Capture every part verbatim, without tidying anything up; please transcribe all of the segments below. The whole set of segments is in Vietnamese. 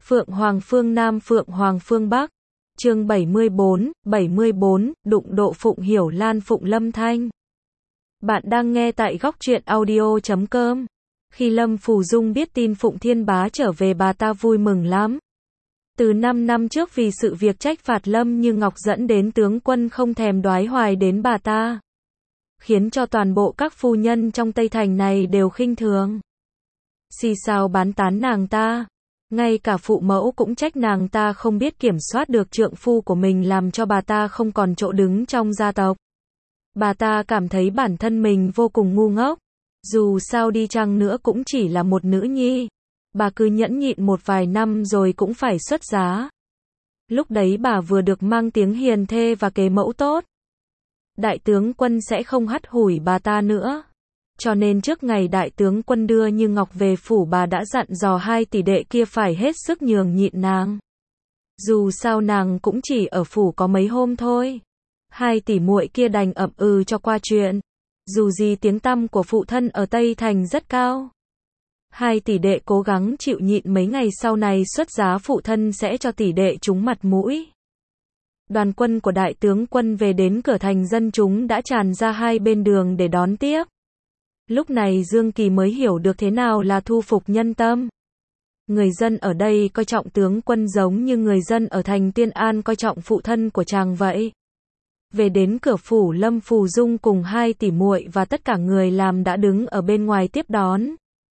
Phượng Hoàng phương Nam Phượng Hoàng phương Bắc. Chương bảy mươi bốn, bảy mươi bốn, đụng độ Phụng Hiểu Lan Phụng Lâm Thanh. Bạn đang nghe tại góc truyện audio chấm com. Khi Lâm Phù Dung biết tin Phụng Thiên Bá trở về, bà ta vui mừng lắm. Từ năm năm trước vì sự việc trách phạt Lâm Như Ngọc dẫn đến tướng quân không thèm đoái hoài đến bà ta, khiến cho toàn bộ các phu nhân trong Tây Thành này đều khinh thường, xì xào bán tán nàng ta. Ngay cả phụ mẫu cũng trách nàng ta không biết kiểm soát được trượng phu của mình, làm cho bà ta không còn chỗ đứng trong gia tộc. Bà ta cảm thấy bản thân mình vô cùng ngu ngốc. Dù sao đi chăng nữa cũng chỉ là một nữ nhi. Bà cứ nhẫn nhịn một vài năm rồi cũng phải xuất giá. Lúc đấy bà vừa được mang tiếng hiền thê và kế mẫu tốt. Đại tướng quân sẽ không hắt hủi bà ta nữa. Cho nên trước ngày đại tướng quân đưa Như Ngọc về phủ, bà đã dặn dò hai tỷ đệ kia phải hết sức nhường nhịn nàng. Dù sao nàng cũng chỉ ở phủ có mấy hôm thôi. Hai tỷ muội kia đành ậm ừ cho qua chuyện. Dù gì tiếng tăm của phụ thân ở Tây Thành rất cao. Hai tỷ đệ cố gắng chịu nhịn, mấy ngày sau này xuất giá phụ thân sẽ cho tỷ đệ chúng mặt mũi. Đoàn quân của đại tướng quân về đến cửa thành, dân chúng đã tràn ra hai bên đường để đón tiếp. Lúc này Dương Kỳ mới hiểu được thế nào là thu phục nhân tâm. Người dân ở đây coi trọng tướng quân giống như người dân ở thành Tiên An coi trọng phụ thân của chàng vậy. Về đến cửa phủ, Lâm Phù Dung cùng hai tỷ muội và tất cả người làm đã đứng ở bên ngoài tiếp đón.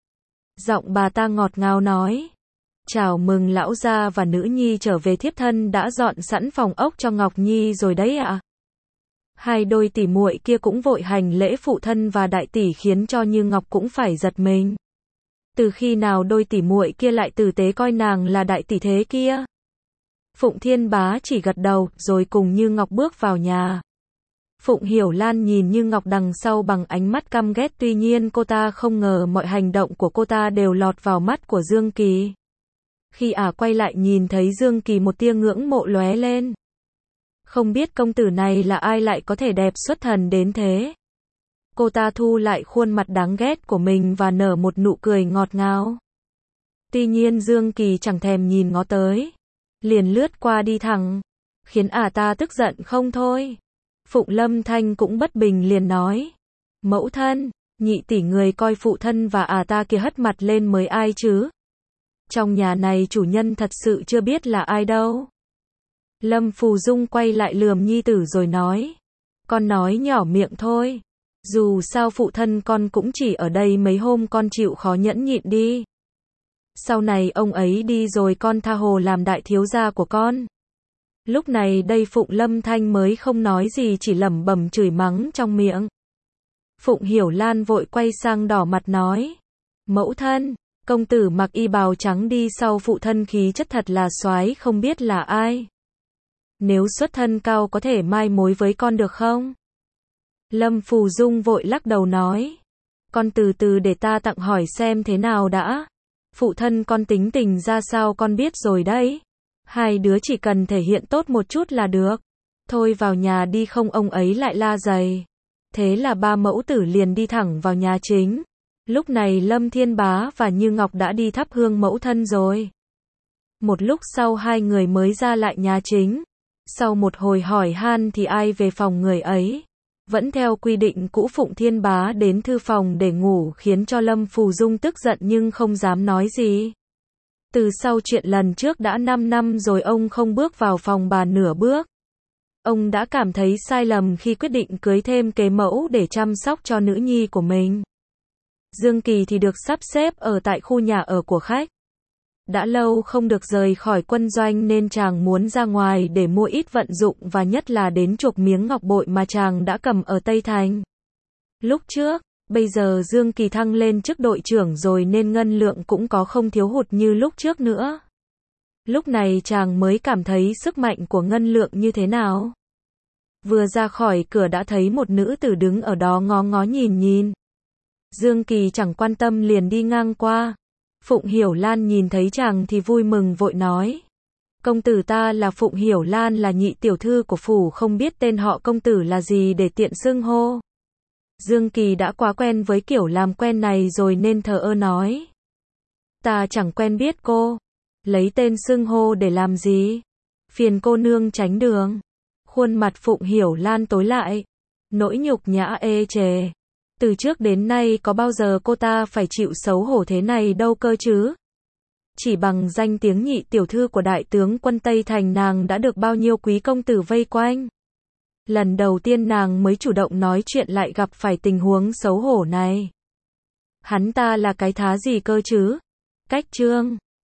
Giọng bà ta ngọt ngào nói: "Chào mừng lão gia và nữ nhi trở về, thiếp thân đã dọn sẵn phòng ốc cho Ngọc Nhi rồi đấy ạ." Hai đôi tỷ muội kia cũng vội hành lễ phụ thân và đại tỷ, khiến cho Như Ngọc cũng phải giật mình. Từ khi nào đôi tỷ muội kia lại tử tế coi nàng là đại tỷ thế kia? Phụng Thiên Bá chỉ gật đầu, rồi cùng Như Ngọc bước vào nhà. Phụng Hiểu Lan nhìn Như Ngọc đằng sau bằng ánh mắt căm ghét, tuy nhiên cô ta không ngờ mọi hành động của cô ta đều lọt vào mắt của Dương Kỳ. Khi ả à quay lại nhìn thấy Dương Kỳ, một tia ngưỡng mộ lóe lên. Không biết công tử này là ai lại có thể đẹp xuất thần đến thế. Cô ta thu lại khuôn mặt đáng ghét của mình và nở một nụ cười ngọt ngào. Tuy nhiên Dương Kỳ chẳng thèm nhìn ngó tới, liền lướt qua đi thẳng, khiến ả à ta tức giận không thôi. Phụng Lâm Thanh cũng bất bình, liền nói: "Mẫu thân, nhị tỷ người coi phụ thân và ả à ta kia hất mặt lên mới ai chứ? Trong nhà này chủ nhân thật sự chưa biết là ai đâu." Lâm Phù Dung quay lại lườm nhi tử rồi nói: "Con nói nhỏ miệng thôi. Dù sao phụ thân con cũng chỉ ở đây mấy hôm, con chịu khó nhẫn nhịn đi. Sau này ông ấy đi rồi con tha hồ làm đại thiếu gia của con." Lúc này đây Phụng Lâm Thanh mới không nói gì, chỉ lẩm bẩm chửi mắng trong miệng. Phụng Hiểu Lan vội quay sang đỏ mặt nói: "Mẫu thân, công tử mặc y bào trắng đi sau phụ thân khí chất thật là soái, không biết là ai. Nếu xuất thân cao có thể mai mối với con được không?" Lâm Phù Dung vội lắc đầu nói: "Con từ từ để ta tặng hỏi xem thế nào đã. Phụ thân con tính tình ra sao con biết rồi đấy. Hai đứa chỉ cần thể hiện tốt một chút là được. Thôi vào nhà đi, không ông ấy lại la giày." Thế là ba mẫu tử liền đi thẳng vào nhà chính. Lúc này Lâm Thiên Bá và Như Ngọc đã đi thắp hương mẫu thân rồi. Một lúc sau hai người mới ra lại nhà chính. Sau một hồi hỏi han thì ai về phòng người ấy. Vẫn theo quy định cũ, Phụng Thiên Bá đến thư phòng để ngủ, khiến cho Lâm Phù Dung tức giận nhưng không dám nói gì. Từ sau chuyện lần trước đã năm năm rồi ông không bước vào phòng bà nửa bước. Ông đã cảm thấy sai lầm khi quyết định cưới thêm kế mẫu để chăm sóc cho nữ nhi của mình. Dương Kỳ thì được sắp xếp ở tại khu nhà ở của khách. Đã lâu không được rời khỏi quân doanh nên chàng muốn ra ngoài để mua ít vận dụng, và nhất là đến chuộc miếng ngọc bội mà chàng đã cầm ở Tây Thành lúc trước. Bây giờ Dương Kỳ thăng lên chức đội trưởng rồi nên ngân lượng cũng có không thiếu hụt như lúc trước nữa. Lúc này chàng mới cảm thấy sức mạnh của ngân lượng như thế nào. Vừa ra khỏi cửa đã thấy một nữ tử đứng ở đó ngó ngó nhìn nhìn. Dương Kỳ chẳng quan tâm liền đi ngang qua. Phụng Hiểu Lan nhìn thấy chàng thì vui mừng vội nói: "Công tử ta là Phụng Hiểu Lan, là nhị tiểu thư của phủ, không biết tên họ công tử là gì để tiện xưng hô." Dương Kỳ đã quá quen với kiểu làm quen này rồi nên thờ ơ nói: "Ta chẳng quen biết cô." Lấy tên xưng hô để làm gì? Phiền cô nương tránh đường. Khuôn mặt Phụng Hiểu Lan tối lại. Nỗi nhục nhã ê chề. Từ trước đến nay có bao giờ cô ta phải chịu xấu hổ thế này đâu cơ chứ? Chỉ bằng danh tiếng nhị tiểu thư của đại tướng quân Tây Thành nàng đã được bao nhiêu quý công tử vây quanh. Lần đầu tiên nàng mới chủ động nói chuyện lại gặp phải tình huống xấu hổ này. Hắn ta là cái thá gì cơ chứ? Cách trương.